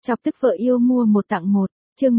Chọc tức vợ yêu mua một tặng một, chương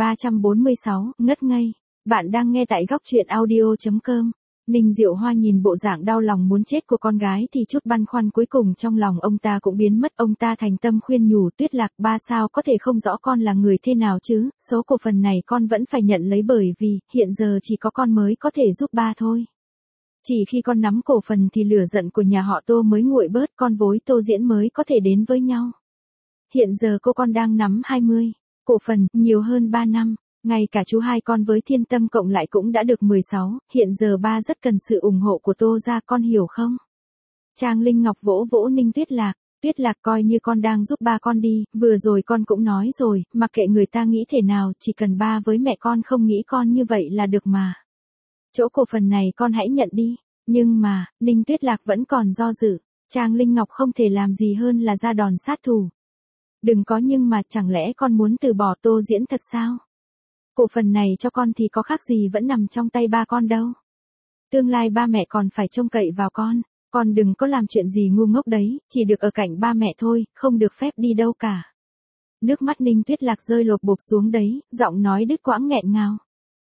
1346, ngất ngây. Bạn đang nghe tại góc truyện audio.com. Ninh Diệu Hoa nhìn bộ dạng đau lòng muốn chết của con gái thì chút băn khoăn cuối cùng trong lòng ông ta cũng biến mất. Ông ta thành tâm khuyên nhủ Tuyết Lạc, ba sao có thể không rõ con là người thế nào chứ, số cổ phần này con vẫn phải nhận lấy bởi vì, hiện giờ chỉ có con mới có thể giúp ba thôi. Chỉ khi con nắm cổ phần thì lửa giận của nhà họ Tô mới nguội bớt, con vối Tô Diễn mới có thể đến với nhau. Hiện giờ cô con đang nắm 20 cổ phần, nhiều hơn 3 năm. Ngay cả chú hai con với Thiên Tâm cộng lại cũng đã được 16, hiện giờ ba rất cần sự ủng hộ của Tô gia, con hiểu không? Trang Linh Ngọc vỗ vỗ Ninh Tuyết Lạc, Tuyết Lạc coi như con đang giúp ba con đi, vừa rồi con cũng nói rồi, mặc kệ người ta nghĩ thế nào, chỉ cần ba với mẹ con không nghĩ con như vậy là được mà. Chỗ cổ phần này con hãy nhận đi, nhưng mà, Ninh Tuyết Lạc vẫn còn do dự, Trang Linh Ngọc không thể làm gì hơn là ra đòn sát thủ. Đừng có nhưng mà, chẳng lẽ con muốn từ bỏ Tô Diễn thật sao? Cổ phần này cho con thì có khác gì vẫn nằm trong tay ba con đâu. Tương lai ba mẹ còn phải trông cậy vào con đừng có làm chuyện gì ngu ngốc đấy, chỉ được ở cạnh ba mẹ thôi, không được phép đi đâu cả. Nước mắt Ninh Tuyết Lạc rơi lột bột xuống đấy, giọng nói đứt quãng nghẹn ngào.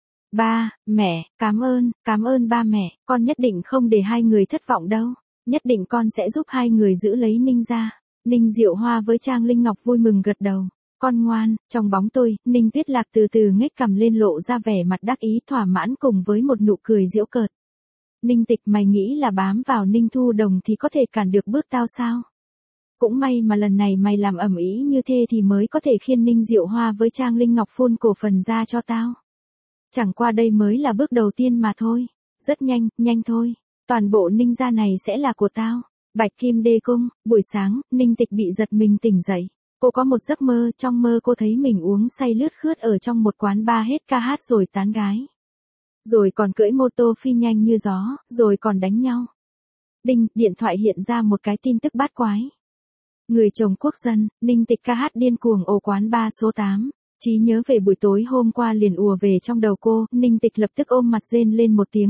Ba, mẹ, cảm ơn ba mẹ, con nhất định không để hai người thất vọng đâu, nhất định con sẽ giúp hai người giữ lấy Ninh gia. Ninh Diệu Hoa với Trang Linh Ngọc vui mừng gật đầu. Con ngoan, trong bóng tôi, Ninh Tuyết Lạc từ từ nhếch cằm lên lộ ra vẻ mặt đắc ý thỏa mãn cùng với một nụ cười giễu cợt. Ninh Tịch, mày nghĩ là bám vào Ninh Thu Đồng thì có thể cản được bước tao sao? Cũng may mà lần này mày làm ầm ĩ như thế thì mới có thể khiêng Ninh Diệu Hoa với Trang Linh Ngọc phun cổ phần ra cho tao. Chẳng qua đây mới là bước đầu tiên mà thôi. Rất nhanh thôi. Toàn bộ Ninh gia này sẽ là của tao. Bạch Kim Đê Cung, buổi sáng, Ninh Tịch bị giật mình tỉnh dậy. Cô có một giấc mơ, trong mơ cô thấy mình uống say lướt khướt ở trong một quán bar hết ca hát rồi tán gái. Rồi còn cưỡi mô tô phi nhanh như gió, rồi còn đánh nhau. Đinh, điện thoại hiện ra một cái tin tức bát quái. Người chồng quốc dân, Ninh Tịch ca hát điên cuồng ồ quán bar số 8. Trí nhớ về buổi tối hôm qua liền ùa về trong đầu cô, Ninh Tịch lập tức ôm mặt rên lên một tiếng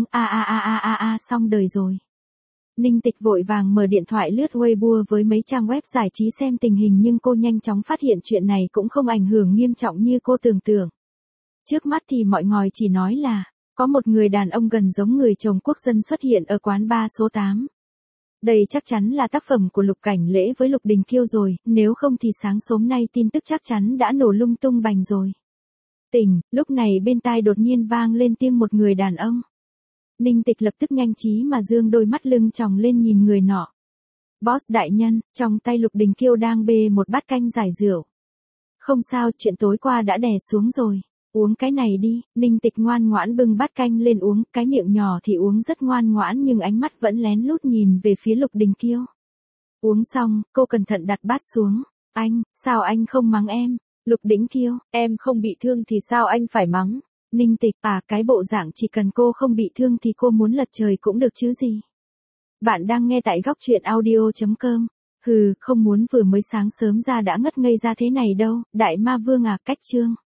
xong đời rồi. Ninh Tịch vội vàng mở điện thoại lướt Weibo với mấy trang web giải trí xem tình hình nhưng cô nhanh chóng phát hiện chuyện này cũng không ảnh hưởng nghiêm trọng như cô tưởng tượng. Trước mắt thì mọi người chỉ nói là, có một người đàn ông gần giống người chồng quốc dân xuất hiện ở quán bar số 8. Đây chắc chắn là tác phẩm của Lục Cảnh Lễ với Lục Đình Kiêu rồi, nếu không thì sáng sớm nay tin tức chắc chắn đã nổ lung tung bành rồi. Tỉnh, lúc này bên tai đột nhiên vang lên tiếng một người đàn ông. Ninh Tịch lập tức nhanh trí mà dương đôi mắt lưng tròng lên nhìn người nọ. Boss đại nhân, trong tay Lục Đình Kiêu đang bê một bát canh giải rượu. Không sao, chuyện tối qua đã đè xuống rồi. Uống cái này đi, Ninh Tịch ngoan ngoãn bưng bát canh lên uống, cái miệng nhỏ thì uống rất ngoan ngoãn nhưng ánh mắt vẫn lén lút nhìn về phía Lục Đình Kiêu. Uống xong, cô cẩn thận đặt bát xuống. Anh, sao anh không mắng em? Lục Đình Kiêu, em không bị thương thì sao anh phải mắng? Ninh Tịch, cái bộ dạng chỉ cần cô không bị thương thì cô muốn lật trời cũng được chứ gì. Bạn đang nghe tại góc truyện audio.com. Không muốn vừa mới sáng sớm ra đã ngất ngây ra thế này đâu, đại ma vương cách chương.